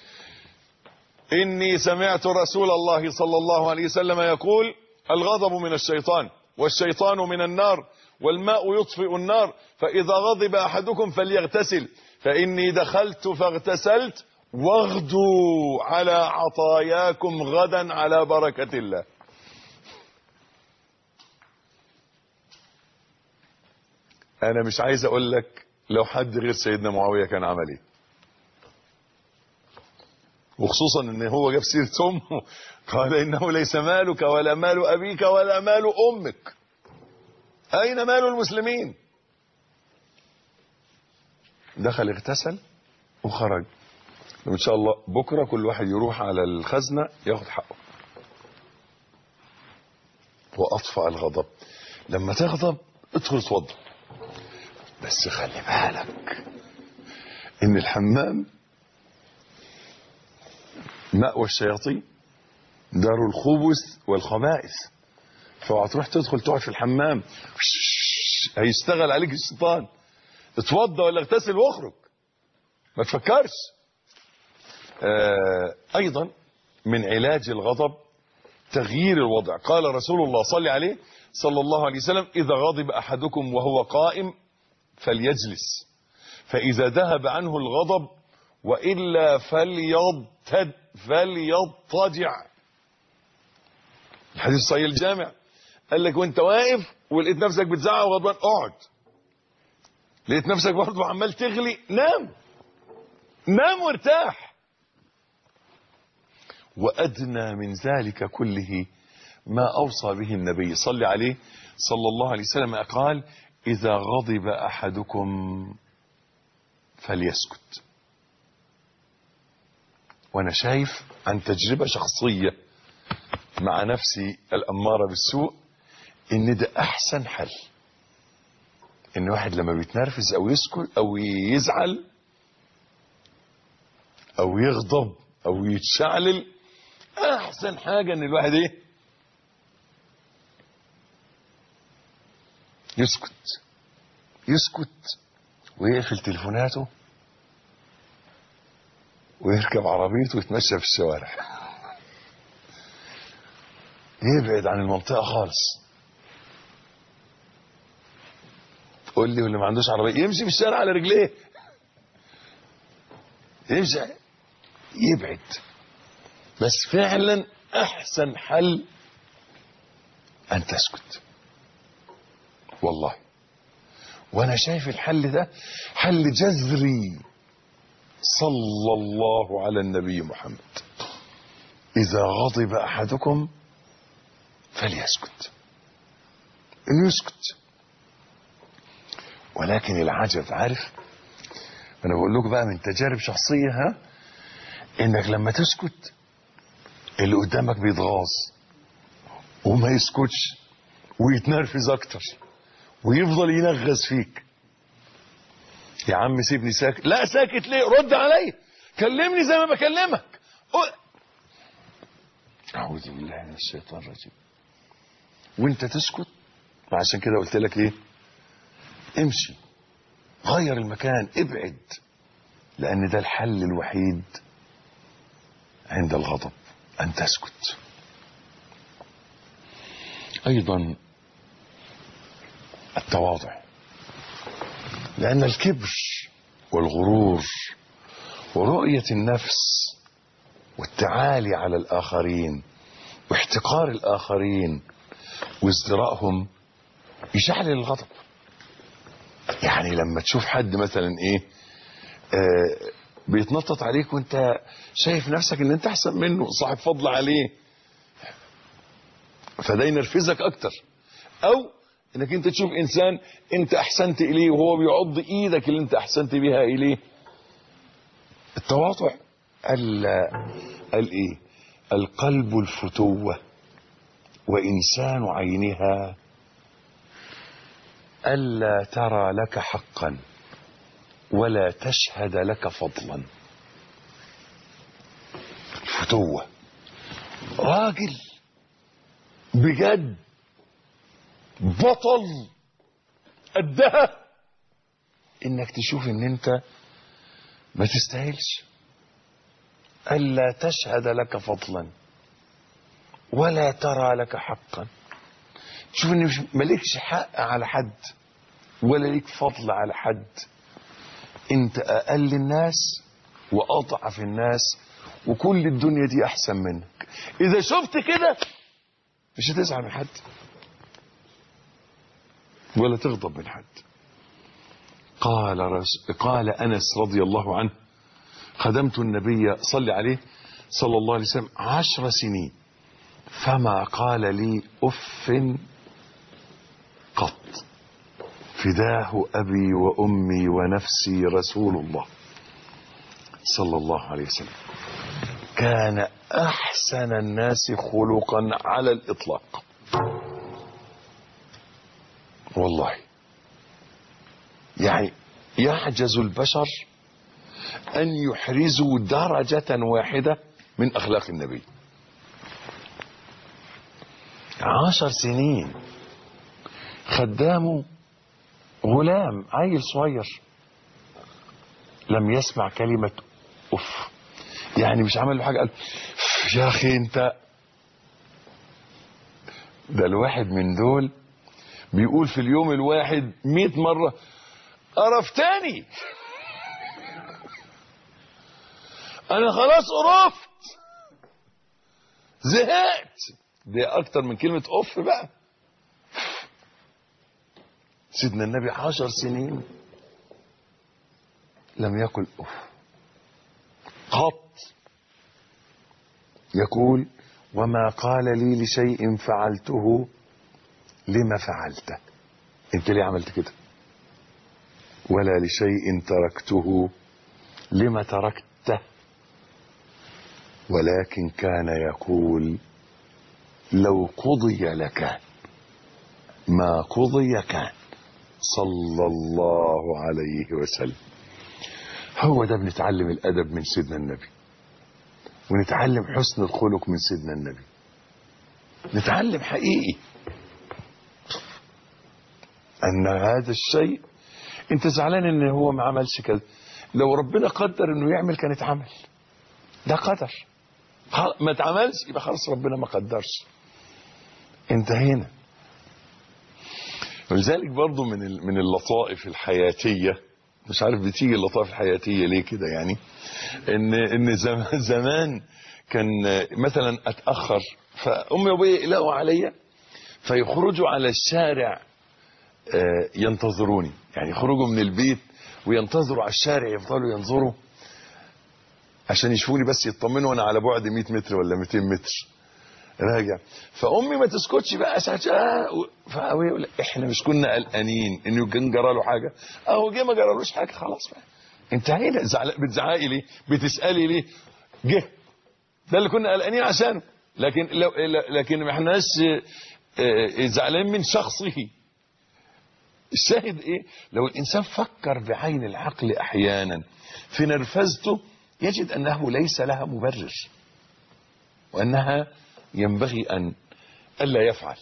إني سمعت رسول الله صلى الله عليه وسلم يقول الغضب من الشيطان والشيطان من النار والماء يطفئ النار، فإذا غضب أحدكم فليغتسل، فإني دخلت فاغتسلت واغدوا على عطاياكم غدا على بركة الله. أنا مش عايز أقول لك لو حد غير سيدنا معاوية كان عمل إيه، وخصوصا ان هو جاب سيرة امه، قال انه ليس مالك ولا مال ابيك ولا مال امك، اين مال المسلمين؟ دخل اغتسل وخرج. وان شاء الله بكرة كل واحد يروح على الخزنة ياخد حقه. واطفأ الغضب. لما تغضب ادخل اتوضى، بس خلي بالك ان الحمام مأوى الشياطين، دار الخبث والخبائث، فاوعى تروح تدخل تقعد في الحمام هيشتغل عليك الشيطان. اتوضى ولا اغتسل واخرج، ما تفكرش. ايضا من علاج الغضب تغيير الوضع. قال رسول الله صلى الله عليه وسلم: إذا غضب أحدكم وهو قائم فليجلس، فإذا ذهب عنه الغضب وإلا فليضطجع. الحديث صحيح الجامع. قال لك وانت واقف ولقيت نفسك بتزعق وغضبان اقعد. لقيت نفسك برضه عمال تغلي، نام وارتاح. وأدنى من ذلك كله ما أوصى به النبي صلى عليه صلى الله عليه وسلم، قال: إذا غضب أحدكم فليسكت. وأنا شايف عن تجربة شخصية مع نفسي الأمارة بالسوء إن ده أحسن حل. إن واحد لما بيتنرفز أو يسكت أو يزعل أو يغضب أو يتشعلل، أحسن حاجة إن الواحد يسكت ويقفل تليفوناته ويركب عربيته ويتمشى في الشوارع، يبعد عن المنطقة خالص. تقول لي واللي ما عندوش عربية يمشي في الشارع على رجليه، يمشي يبعد. بس فعلا أحسن حل أن تسكت والله. وأنا شايف الحل ده حل جذري. صلى الله على النبي محمد: إذا غضب أحدكم فليسكت. إنه يسكت. ولكن العجب، عارف، أنا بقول لكم بقى من تجارب شخصية، إنك لما تسكت اللي قدامك بيتغاظ وما يسكتش ويتنرفز أكتر ويفضل ينغز فيك. يا عم سيبني ساكت. لا ساكت ليه؟ رد علي، كلمني زي ما بكلمك. أعوذ بالله من الشيطان الرجيم. وانت تسكت. وعشان كده قلت لك امشي، غير المكان، ابعد، لأن ده الحل الوحيد عند الغضب، أن تسكت. أيضا التواضع، لأن الكبر والغرور ورؤية النفس والتعالي على الآخرين واحتقار الآخرين وازدراءهم يشعل الغضب. يعني لما تشوف حد مثلا بيتنطط عليك وانت شايف نفسك ان انت احسن منه، صاحب فضل عليه، فده ينرفزك اكتر. او انك انت تشوف انسان انت احسنت اليه وهو بيعض ايدك اللي انت احسنت بها اليه. التواضع قال القلب الفتوة وإنسان عينها ألا ترى لك حقا ولا تشهد لك فضلا. الفتوة راجل بجد بطل قدها انك تشوف ان انت ما تستاهلش. ألا تشهد لك فضلا ولا ترى لك حقا. تشوف ان مالكش حق على حد ولا ليك فضل على حد. انت اقل الناس واضعف الناس وكل الدنيا دي احسن منك. اذا شفت كده مش هتزعل من حد ولا تغضب من حد. قال انس رضي الله عنه: خدمت النبي صلى عليه صلى الله عليه وسلم 10 سنين فما قال لي اف قط، فداه ابي وامي ونفسي رسول الله صلى الله عليه وسلم. كان احسن الناس خلقا على الاطلاق والله. يعني يعجز البشر أن يحرزوا درجة واحدة من أخلاق النبي. 10 سنين خدامه غلام عيل صغير لم يسمع كلمة أف. يعني مش عمل له حاجة قال يا أخي أنت ده الواحد من دول بيقول في اليوم الواحد 100 مرة قرفتني، انا خلاص قرفت، زهقت. دي اكتر من كلمة اوف بقى. سيدنا النبي 10 سنين لم يقل اوف قط. يقول وما قال لي لشيء فعلته لما فعلته، انت ليه عملت كده؟ ولا لشيء تركته لما تركته، ولكن كان يقول لو قضي لكان، ما قضي كان، صلى الله عليه وسلم. هو ده بنتعلم الأدب من سيدنا النبي، ونتعلم حسن الخلق من سيدنا النبي، نتعلم حقيقي أن هذا الشيء انت زعلان ان هو ما عملش كده، لو ربنا قدر انه يعمل كان اتعمل، ده قدر. ما اتعملش يبقى خلاص ربنا ما قدرش، انتهينا. ولذلك برضو من اللطائف الحياتية، مش عارف بتيجي اللطائف الحياتية ليه كده يعني، ان زمان كان مثلا اتأخر فأمي وأبوي يقلقوا عليا فيخرجوا على الشارع ينتظروني، يعني يخرجوا من البيت وينتظروا على الشارع، يفضلوا ينظروا عشان يشوفوني بس يطمنوا وانا على بعد 100 متر ولا 200 متر راجع. فامي ما تسكتش بقى فابويا يقول احنا مش كنا قلقانين انه كان جرى له حاجه، اهو جه ما جرالوش حاجه خلاص بقى انتهينا. بتزعقي ليه؟ بتسالي ليه؟ جه ده اللي كنا قلقانين عشانه، لكن ما احناش زعلانين من شخصه. الشاهد ايه؟ لو الانسان فكر بعين العقل احيانا في نرفزته يجد انه ليس لها مبرر، وانها ينبغي ان الا يفعل.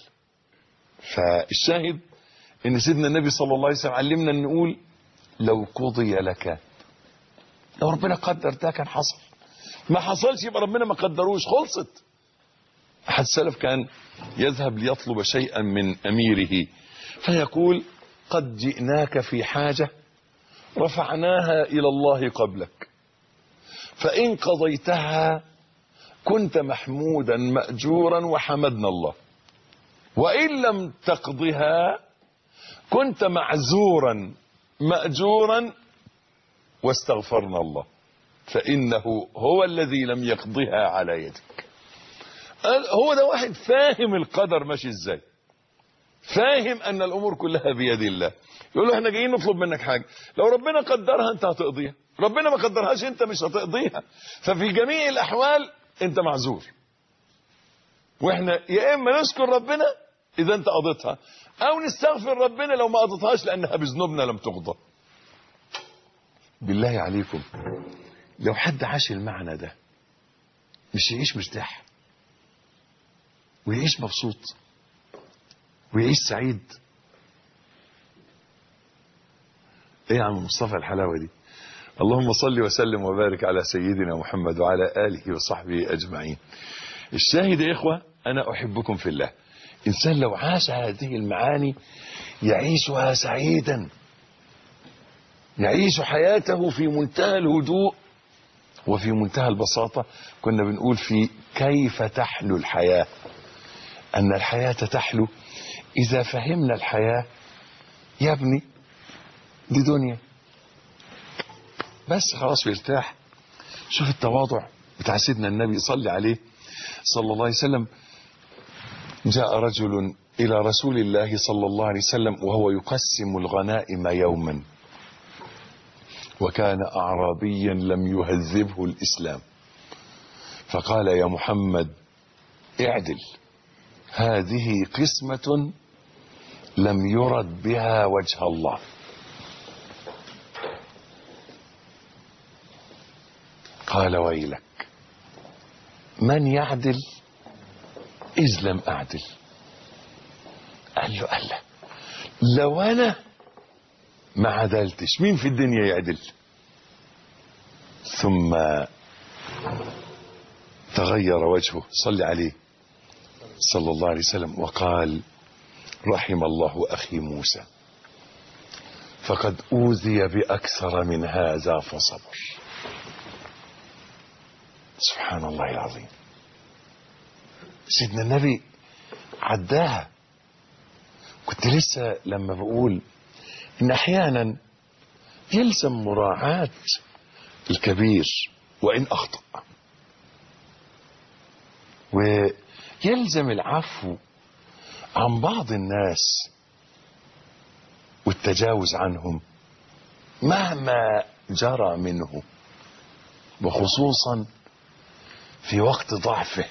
فالشاهد ان سيدنا النبي صلى الله عليه وسلم علمنا ان نقول لو قضي لك، لو ربنا قدر ده كان حصل، ما حصلش يبقى ربنا ما قدروش، خلصت. احد السلف كان يذهب ليطلب شيئا من اميره فيقول قد جئناك في حاجة رفعناها إلى الله قبلك، فإن قضيتها كنت محمودا مأجورا وحمدنا الله، وإن لم تقضها كنت معزورا مأجورا واستغفرنا الله، فإنه هو الذي لم يقضها على يدك. هو ده واحد فاهم القدر ماشي ازاي، فاهم ان الامور كلها بيد الله. يقول له احنا جايين نطلب منك حاجه، لو ربنا قدرها انت هتقضيها، ربنا ما قدرهاش انت مش هتقضيها، ففي جميع الاحوال انت معذور. واحنا يا اما نشكر ربنا اذا انت قضيتها، او نستغفر ربنا لو ما قضيتهاش لانها بذنوبنا لم تقضى. بالله عليكم لو حد عاش المعنى ده مش يعيش مرتاح ويعيش مبسوط ويعيش سعيد؟ ايه يا عم مصطفى الحلاوه دي؟ اللهم صل وسلم وبارك على سيدنا محمد وعلى اله وصحبه اجمعين. الشاهد يا اخوه انا احبكم في الله. انسان لو عاش هذه المعاني يعيشها سعيدا، يعيش حياته في منتهى الهدوء وفي منتهى البساطه. كنا بنقول في كيف تحلو الحياه، ان الحياه تحلو إذا فهمنا الحياة. يا ابني دي دنيا بس خلاص بيرتاح. شوف التواضع بتاع سيدنا النبي صلى عليه صلى الله عليه وسلم. جاء رجل إلى رسول الله صلى الله عليه وسلم وهو يقسم الغنائم يوما، وكان أعرابيا لم يهذبه الإسلام، فقال يا محمد اعدل، هذه قسمة لم يرد بها وجه الله. قال ويلك، من يعدل إذ لم أعدل؟ قال له ألا لو أنا ما عدلتش مين في الدنيا يعدل؟ ثم تغير وجهه صلي عليه صلى الله عليه وسلم وقال: رحم الله أخي موسى فقد أوذي بأكثر من هذا فصبر. سبحان الله العظيم. سيدنا النبي عداها. كنت لسه لما بقول إن أحيانا يلزم مراعاة الكبير وإن أخطأ، ويلزم العفو عن بعض الناس والتجاوز عنهم مهما جرى منه، وخصوصا في وقت ضعفه.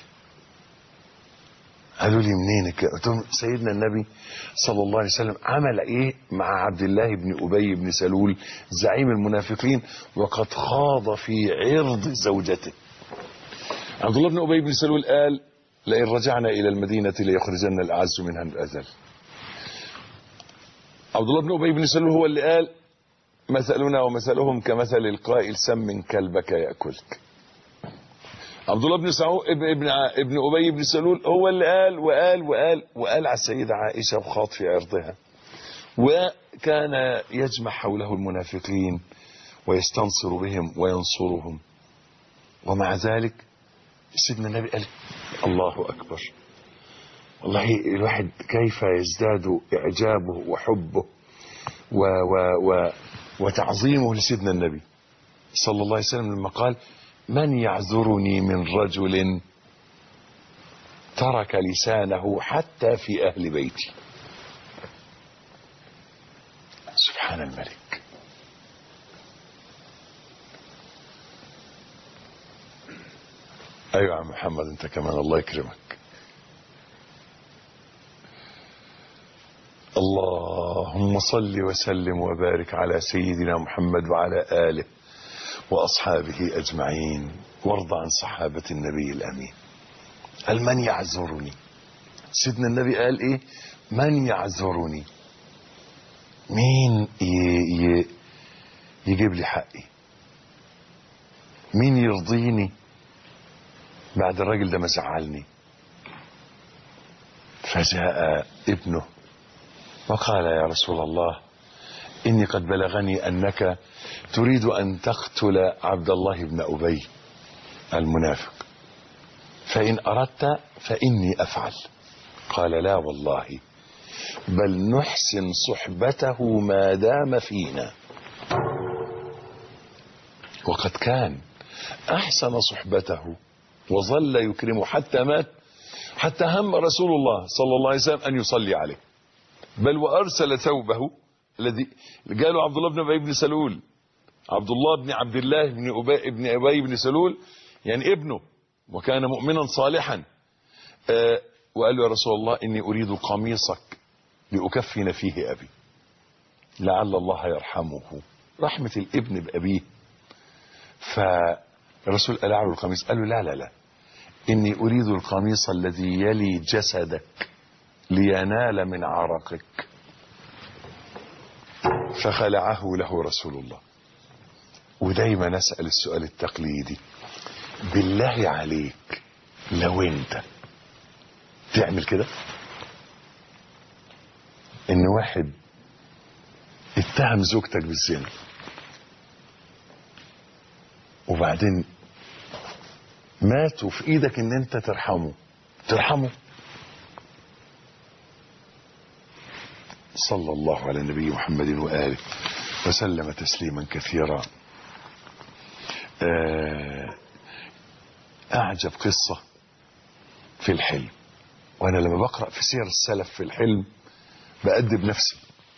قالوا لي منين كده؟ قلت لهم سيدنا النبي صلى الله عليه وسلم عمل ايه مع عبد الله بن ابي بن سلول زعيم المنافقين وقد خاض في عرض زوجته. عبد الله بن ابي بن سلول قال: لئن رجعنا الى المدينه ليخرجن الاعز منها الاذل. عبد الله بن ابي بن سلول هو اللي قال: مثلنا ومثلهم كمثل القائل سم كلبك ياكلك. عبد الله ابن ابي بن سلول هو اللي قال وقال على السيدة عائشة وخاض في عرضها، وكان يجمع حوله المنافقين ويستنصر بهم وينصرهم، ومع ذلك سيدنا النبي قال: الله أكبر. والله الواحد كيف يزداد إعجابه وحبه وتعظيمه لسيدنا النبي صلى الله عليه وسلم لما قال: من يعذرني من رجل ترك لسانه حتى في أهل بيتي. سبحان الملك. أيوة يا عم محمد أنت كمان الله يكرمك. اللهم صل وسلم وبارك على سيدنا محمد وعلى آله وأصحابه أجمعين، وارض عن صحابة النبي الأمين. قال: من يعذرني. سيدنا النبي قال إيه؟ من يعذرني. مين يجيب لي حقي؟ مين يرضيني بعد الراجل ده ما زعلني؟ فجاء ابنه وقال: يا رسول الله إني قد بلغني أنك تريد أن تقتل عبد الله بن أبي المنافق، فإن أردت فإني أفعل. قال: لا والله، بل نحسن صحبته ما دام فينا. وقد كان أحسن صحبته وظل يكرمه حتى مات، حتى هم رسول الله صلى الله عليه وسلم أن يصلي عليه، بل وأرسل ثوبه الذي قالوا عبد الله بن أبي بن سلول، عبد الله بن عبد الله بن أبي بن سلول يعني ابنه، وكان مؤمنا صالحا. وقال له: يا رسول الله إني أريد قميصك لأكفن فيه أبي لعل الله يرحمه. رحمة الابن بأبيه. فالرسول قال له القميص، قال له: لا لا لا، إني أريد القميص الذي يلي جسدك لينال من عرقك. فخلعه له رسول الله. ودايما نسأل السؤال التقليدي: بالله عليك لو انت تعمل كده؟ ان واحد اتهم زوجتك بالزنا وبعدين مات وفي ايدك ان انت ترحمه؟ صلى الله على النبي محمد وآله وسلم تسليما كثيرا. أعجب قصة في الحلم، وأنا لما بقرأ في سير السلف في الحلم بأدب نفسي،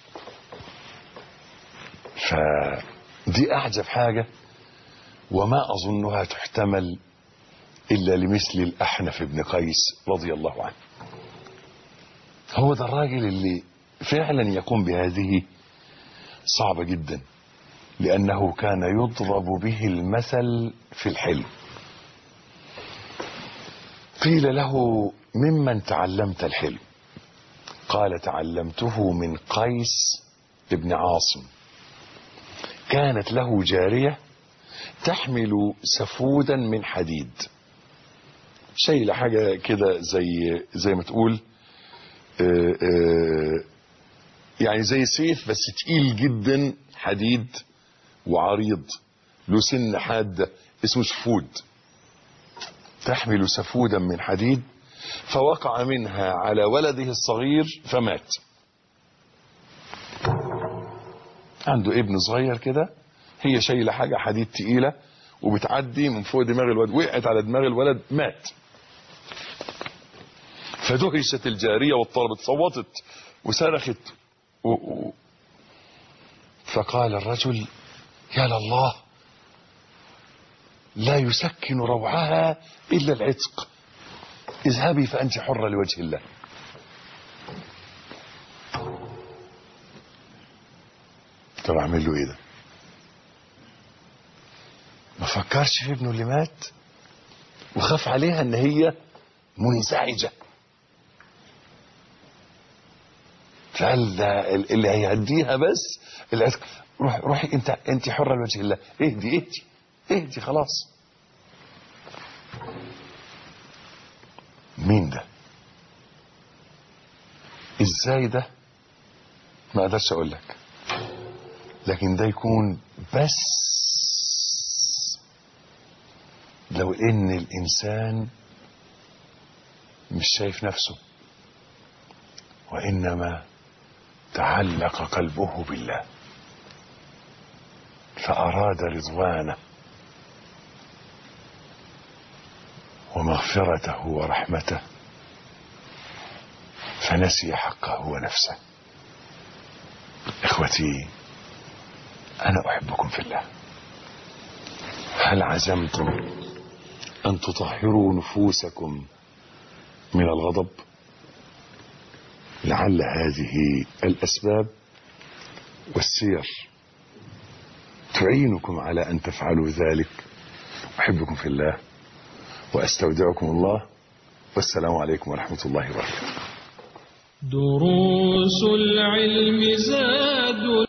فدي أعجب حاجة وما أظنها تحتمل إلا لمثل الأحنف بن قيس رضي الله عنه. هو ده الراجل اللي فعلا يقوم بهذه صعبة جدا، لأنه كان يضرب به المثل في الحلم. قيل له: ممن تعلمت الحلم؟ قال: تعلمته من قيس بن عاصم، كانت له جارية تحمل سفودا من حديد، شايله حاجه كده زي ما تقول يعني زي سيف بس تقيل جدا، حديد وعريض، له سن حاده اسمه سفود، تحمل سفودا من حديد، فوقع منها على ولده الصغير فمات. عنده ابن صغير كده، هي شايله حاجه حديد تقيله وبتعدي من فوق دماغ الولد، وقعت على دماغ الولد مات. فدهشت الجاريه واضطربت، صوتت وصرخت فقال الرجل: يا لله، لا يسكن روعها الا العتق، اذهبي فانت حره لوجه الله. طب اعمل له ايه ده؟ ما فكرش في ابنه اللي مات وخاف عليها ان هي منزعجه، فقال ده اللي هيهديها بس العتق. روحي انت حره لوجه الله، اهدي خلاص. مين ده؟ ازاي ده؟ ما اقدرش اقول لك، لكن ده يكون بس لو ان الانسان مش شايف نفسه، وانما تعلق قلبه بالله فاراد رضوانه ومغفرته ورحمته فنسي حقه ونفسه. اخوتي، انا احبكم في الله. هل عزمتم ان تطهروا نفوسكم من الغضب؟ لعل هذه الاسباب والسير تعينكم على ان تفعلوا ذلك. احبكم في الله واستودعكم الله، والسلام عليكم ورحمة الله وبركاته. دروس العلم زاد